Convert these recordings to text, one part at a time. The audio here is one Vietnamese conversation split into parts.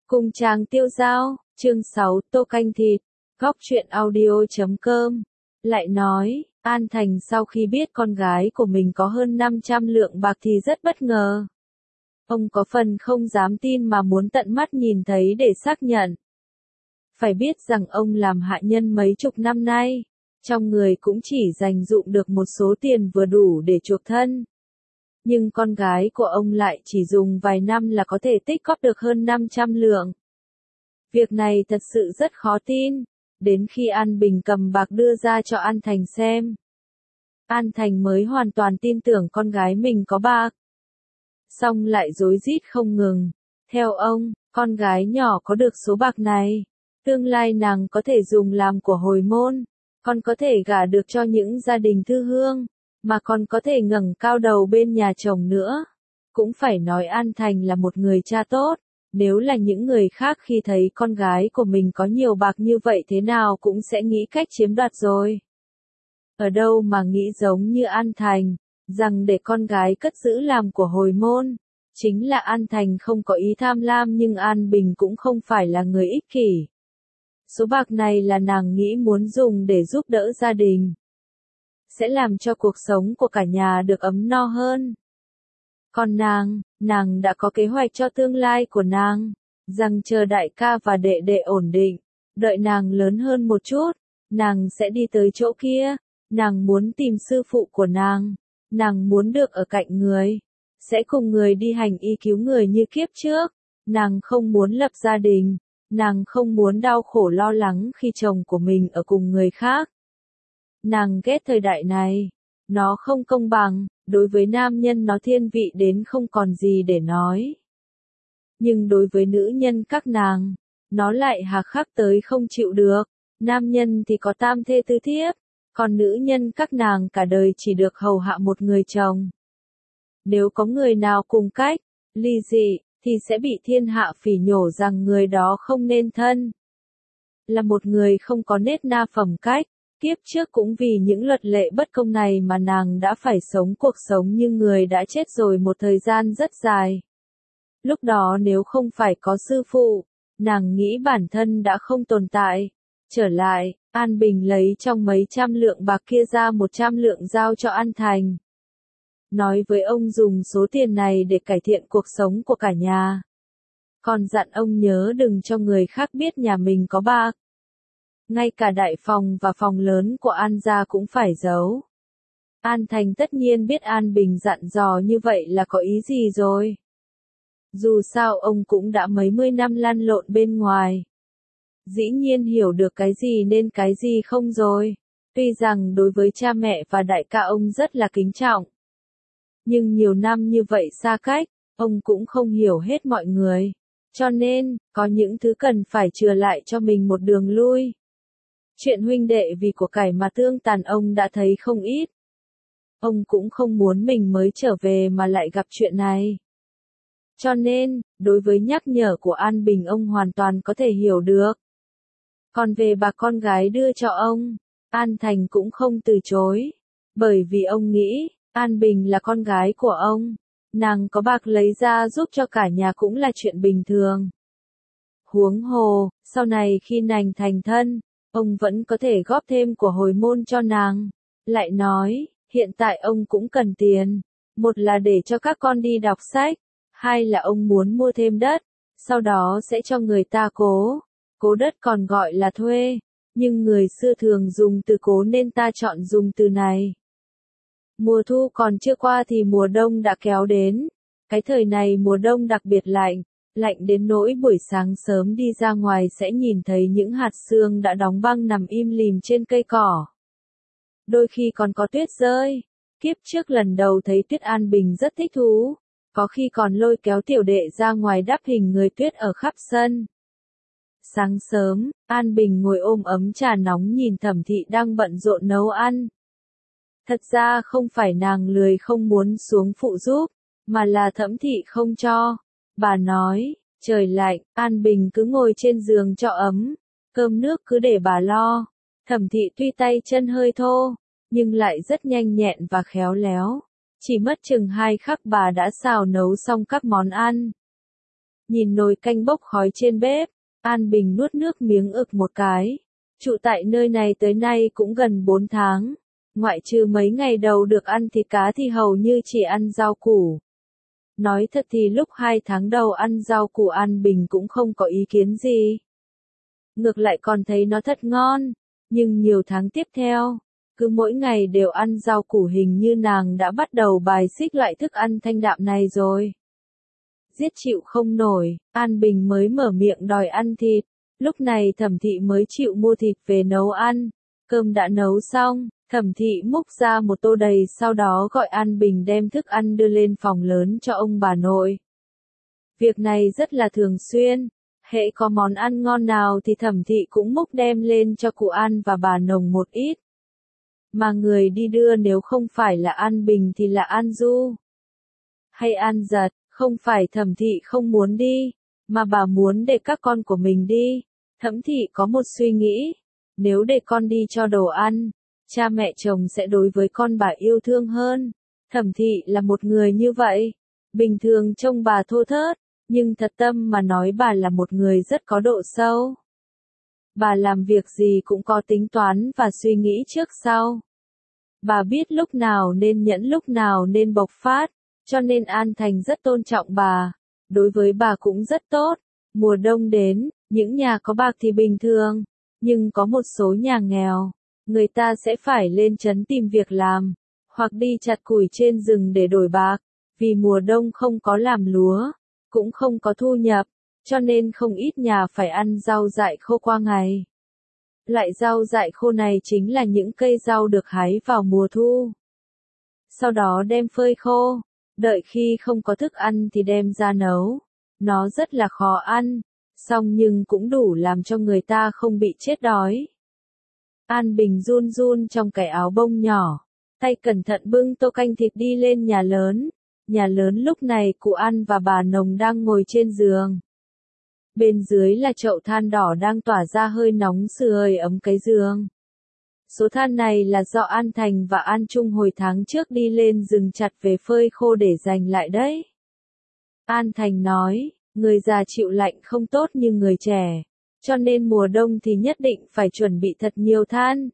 Cùng chàng tiêu dao, chương 6, tô canh thịt, góc truyện audio.com. Lại nói, An Thành sau khi biết con gái của mình có hơn 500 lượng bạc thì rất bất ngờ. Ông có phần không dám tin mà muốn tận mắt nhìn thấy để xác nhận. Phải biết rằng ông làm hạ nhân mấy chục năm nay, trong người cũng chỉ dành dụm được một số tiền vừa đủ để chuộc thân. Nhưng con gái của ông lại chỉ dùng vài năm là có thể tích góp được hơn 500 lượng. Việc này thật sự rất khó tin, đến khi An Bình cầm bạc đưa ra cho An Thành xem. An Thành mới hoàn toàn tin tưởng con gái mình có bạc. Xong lại rối rít không ngừng. Theo ông, con gái nhỏ có được số bạc này, tương lai nàng có thể dùng làm của hồi môn, còn có thể gả được cho những gia đình thư hương, mà còn có thể ngẩng cao đầu bên nhà chồng nữa. Cũng phải nói An Thành là một người cha tốt, nếu là những người khác khi thấy con gái của mình có nhiều bạc như vậy thế nào cũng sẽ nghĩ cách chiếm đoạt rồi. Ở đâu mà nghĩ giống như An Thành, rằng để con gái cất giữ làm của hồi môn. Chính là An Thành không có ý tham lam nhưng An Bình cũng không phải là người ích kỷ. Số bạc này là nàng nghĩ muốn dùng để giúp đỡ gia đình, sẽ làm cho cuộc sống của cả nhà được ấm no hơn. Còn nàng đã có kế hoạch cho tương lai của nàng, rằng chờ đại ca và đệ đệ ổn định, đợi nàng lớn hơn một chút, nàng sẽ đi tới chỗ kia, nàng muốn tìm sư phụ của nàng muốn được ở cạnh người, sẽ cùng người đi hành y cứu người như kiếp trước, nàng không muốn lập gia đình, nàng không muốn đau khổ lo lắng khi chồng của mình ở cùng người khác. Nàng ghét thời đại này, nó không công bằng, đối với nam nhân nó thiên vị đến không còn gì để nói. Nhưng đối với nữ nhân các nàng, nó lại hà khắc tới không chịu được, nam nhân thì có tam thê tứ thiếp, còn nữ nhân các nàng cả đời chỉ được hầu hạ một người chồng. Nếu có người nào cùng cách, ly dị, thì sẽ bị thiên hạ phỉ nhổ rằng người đó không nên thân. Là một người không có nết na phẩm cách. Kiếp trước cũng vì những luật lệ bất công này mà nàng đã phải sống cuộc sống như người đã chết rồi một thời gian rất dài. Lúc đó nếu không phải có sư phụ, nàng nghĩ bản thân đã không tồn tại. Trở lại, An Bình lấy trong mấy trăm lượng bạc kia ra 100 lượng giao cho An Thành. Nói với ông dùng số tiền này để cải thiện cuộc sống của cả nhà. Còn dặn ông nhớ đừng cho người khác biết nhà mình có bạc. Ngay cả đại phòng và phòng lớn của An gia cũng phải giấu. An Thành tất nhiên biết An Bình dặn dò như vậy là có ý gì rồi. Dù sao ông cũng đã mấy mươi năm lăn lộn bên ngoài. Dĩ nhiên hiểu được cái gì nên cái gì không rồi. Tuy rằng đối với cha mẹ và đại ca ông rất là kính trọng. Nhưng nhiều năm như vậy xa cách, ông cũng không hiểu hết mọi người. Cho nên, có những thứ cần phải chừa lại cho mình một đường lui. Chuyện huynh đệ vì của cải mà tương tàn ông đã thấy không ít. Ông cũng không muốn mình mới trở về mà lại gặp chuyện này. Cho nên, đối với nhắc nhở của An Bình ông hoàn toàn có thể hiểu được. Còn về bà con gái đưa cho ông, An Thành cũng không từ chối. Bởi vì ông nghĩ, An Bình là con gái của ông. Nàng có bạc lấy ra giúp cho cả nhà cũng là chuyện bình thường. Huống hồ, sau này khi nàng thành thân, ông vẫn có thể góp thêm của hồi môn cho nàng. Lại nói, hiện tại ông cũng cần tiền. Một là để cho các con đi đọc sách. Hai là ông muốn mua thêm đất. Sau đó sẽ cho người ta cố. Cố đất còn gọi là thuê. Nhưng người xưa thường dùng từ cố nên ta chọn dùng từ này. Mùa thu còn chưa qua thì mùa đông đã kéo đến. Cái thời này mùa đông đặc biệt lạnh. Lạnh đến nỗi buổi sáng sớm đi ra ngoài sẽ nhìn thấy những hạt sương đã đóng băng nằm im lìm trên cây cỏ. Đôi khi còn có tuyết rơi. Kiếp trước lần đầu thấy tuyết An Bình rất thích thú. Có khi còn lôi kéo tiểu đệ ra ngoài đắp hình người tuyết ở khắp sân. Sáng sớm, An Bình ngồi ôm ấm trà nóng nhìn Thẩm Thị đang bận rộn nấu ăn. Thật ra không phải nàng lười không muốn xuống phụ giúp, mà là Thẩm Thị không cho. Bà nói, trời lạnh, An Bình cứ ngồi trên giường cho ấm, cơm nước cứ để bà lo. Thẩm Thị tuy tay chân hơi thô, nhưng lại rất nhanh nhẹn và khéo léo. Chỉ mất chừng 2 khắc bà đã xào nấu xong các món ăn. Nhìn nồi canh bốc khói trên bếp, An Bình nuốt nước miếng ực một cái. Trụ tại nơi này tới nay cũng gần 4 tháng. Ngoại trừ mấy ngày đầu được ăn thịt cá thì hầu như chỉ ăn rau củ. Nói thật thì lúc 2 tháng đầu ăn rau củ An Bình cũng không có ý kiến gì. Ngược lại còn thấy nó thật ngon. Nhưng nhiều tháng tiếp theo, cứ mỗi ngày đều ăn rau củ hình như nàng đã bắt đầu bài xích loại thức ăn thanh đạm này rồi. Giết chịu không nổi, An Bình mới mở miệng đòi ăn thịt. Lúc này Thẩm Thị mới chịu mua thịt về nấu ăn. Cơm đã nấu xong, Thẩm Thị múc ra một tô đầy sau đó gọi An Bình đem thức ăn đưa lên phòng lớn cho ông bà nội. Việc này rất là thường xuyên. Hễ có món ăn ngon nào thì Thẩm Thị cũng múc đem lên cho cụ An và bà Nồng một ít. Mà người đi đưa nếu không phải là An Bình thì là An Du. Hay An Giật, không phải Thẩm Thị không muốn đi, mà bà muốn để các con của mình đi. Thẩm Thị có một suy nghĩ, nếu để con đi cho đồ ăn, cha mẹ chồng sẽ đối với con bà yêu thương hơn. Thẩm Thị là một người như vậy, bình thường trông bà thô thớt, nhưng thật tâm mà nói bà là một người rất có độ sâu. Bà làm việc gì cũng có tính toán và suy nghĩ trước sau. Bà biết lúc nào nên nhẫn lúc nào nên bộc phát, cho nên An Thành rất tôn trọng bà. Đối với bà cũng rất tốt. Mùa đông đến, những nhà có bạc thì bình thường, nhưng có một số nhà nghèo, người ta sẽ phải lên trấn tìm việc làm, hoặc đi chặt củi trên rừng để đổi bạc, vì mùa đông không có làm lúa, cũng không có thu nhập, cho nên không ít nhà phải ăn rau dại khô qua ngày. Loại rau dại khô này chính là những cây rau được hái vào mùa thu. Sau đó đem phơi khô, đợi khi không có thức ăn thì đem ra nấu. Nó rất là khó ăn, song nhưng cũng đủ làm cho người ta không bị chết đói. An Bình run run trong cái áo bông nhỏ, tay cẩn thận bưng tô canh thịt đi lên nhà lớn. Nhà lớn lúc này cụ An và bà Nồng đang ngồi trên giường. Bên dưới là chậu than đỏ đang tỏa ra hơi nóng sưởi ấm cái giường. Số than này là do An Thành và An Trung hồi tháng trước đi lên rừng chặt về phơi khô để dành lại đấy. An Thành nói, người già chịu lạnh không tốt như người trẻ, cho nên mùa đông thì nhất định phải chuẩn bị thật nhiều than.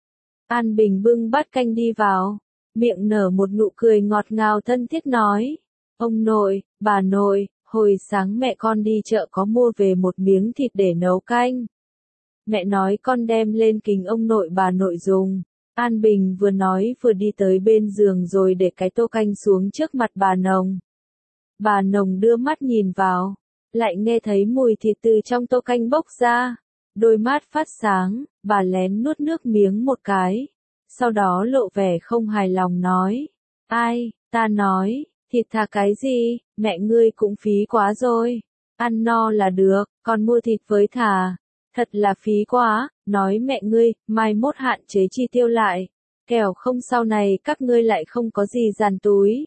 An Bình bưng bát canh đi vào, miệng nở một nụ cười ngọt ngào thân thiết nói, ông nội, bà nội, hồi sáng mẹ con đi chợ có mua về một miếng thịt để nấu canh. Mẹ nói con đem lên kính ông nội bà nội dùng. An Bình vừa nói vừa đi tới bên giường rồi để cái tô canh xuống trước mặt bà Nồng. Bà Nồng đưa mắt nhìn vào, lại nghe thấy mùi thịt từ trong tô canh bốc ra. Đôi mắt phát sáng, bà lén nuốt nước miếng một cái. Sau đó lộ vẻ không hài lòng nói. Ai, ta nói, thịt thà cái gì, mẹ ngươi cũng phí quá rồi. Ăn no là được, còn mua thịt với thà. Thật là phí quá, nói mẹ ngươi, mai mốt hạn chế chi tiêu lại. Kẻo không sau này các ngươi lại không có gì dàn túi.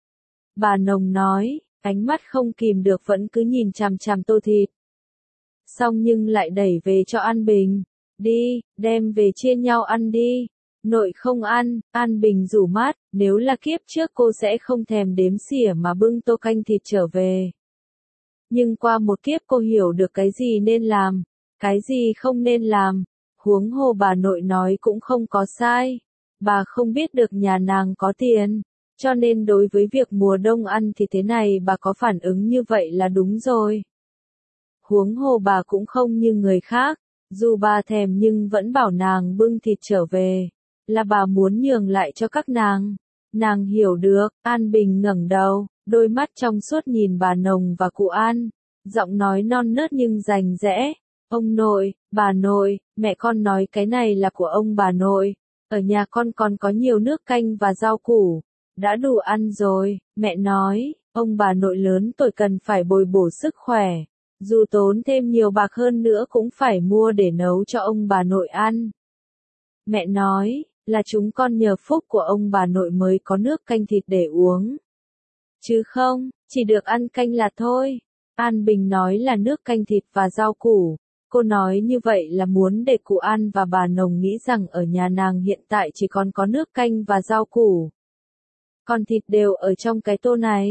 Bà Nồng nói, ánh mắt không kìm được vẫn cứ nhìn chằm chằm tô thịt. Xong nhưng lại đẩy về cho An Bình. Đi, đem về chia nhau ăn đi. Nội không ăn, An Bình rủ mắt, nếu là kiếp trước cô sẽ không thèm đếm xỉa mà bưng tô canh thịt trở về. Nhưng qua một kiếp cô hiểu được cái gì nên làm, cái gì không nên làm. Huống hồ bà nội nói cũng không có sai. Bà không biết được nhà nàng có tiền. Cho nên đối với việc mùa đông ăn thì thế này bà có phản ứng như vậy là đúng rồi. Huống hồ bà cũng không như người khác, dù bà thèm nhưng vẫn bảo nàng bưng thịt trở về, là bà muốn nhường lại cho các nàng. Nàng hiểu được, An Bình ngẩng đầu, đôi mắt trong suốt nhìn bà Nồng và cụ An, giọng nói non nớt nhưng rành rẽ. Ông nội, bà nội, mẹ con nói cái này là của ông bà nội, ở nhà con còn có nhiều nước canh và rau củ. Đã đủ ăn rồi, mẹ nói, ông bà nội lớn tuổi cần phải bồi bổ sức khỏe. Dù tốn thêm nhiều bạc hơn nữa cũng phải mua để nấu cho ông bà nội ăn. Mẹ nói, là chúng con nhờ phúc của ông bà nội mới có nước canh thịt để uống. Chứ không, chỉ được ăn canh là thôi. An Bình nói là nước canh thịt và rau củ. Cô nói như vậy là muốn để cụ An và bà Nồng nghĩ rằng ở nhà nàng hiện tại chỉ còn có nước canh và rau củ. Còn thịt đều ở trong cái tô này.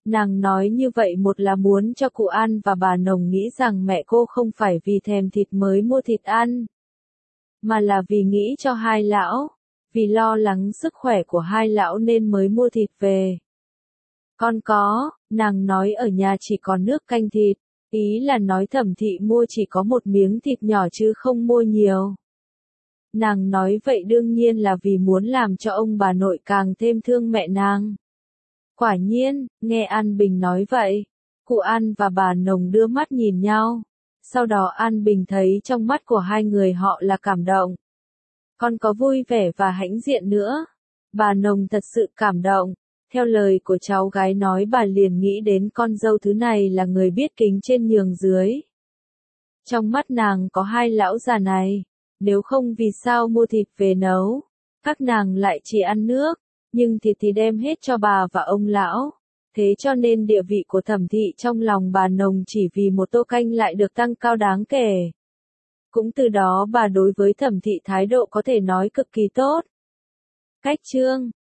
Nàng nói như vậy một là muốn cho cụ An và bà Nồng nghĩ rằng mẹ cô không phải vì thèm thịt mới mua thịt ăn, mà là vì nghĩ cho hai lão, vì lo lắng sức khỏe của hai lão nên mới mua thịt về. Con có, nàng nói ở nhà chỉ còn nước canh thịt, ý là nói Thẩm Thị mua chỉ có một miếng thịt nhỏ chứ không mua nhiều. Nàng nói vậy đương nhiên là vì muốn làm cho ông bà nội càng thêm thương mẹ nàng. Quả nhiên, nghe An Bình nói vậy, cụ An và bà Nồng đưa mắt nhìn nhau. Sau đó An Bình thấy trong mắt của hai người họ là cảm động. Con có vui vẻ và hãnh diện nữa. Bà Nồng thật sự cảm động. Theo lời của cháu gái nói bà liền nghĩ đến con dâu thứ này là người biết kính trên nhường dưới. Trong mắt nàng có hai lão già này, nếu không vì sao mua thịt về nấu, các nàng lại chỉ ăn nước, nhưng thịt thì đem hết cho bà và ông lão. Thế cho nên địa vị của Thẩm Thị trong lòng bà Nồng chỉ vì một tô canh lại được tăng cao đáng kể. Cũng từ đó bà đối với Thẩm Thị thái độ có thể nói cực kỳ tốt. Cách chương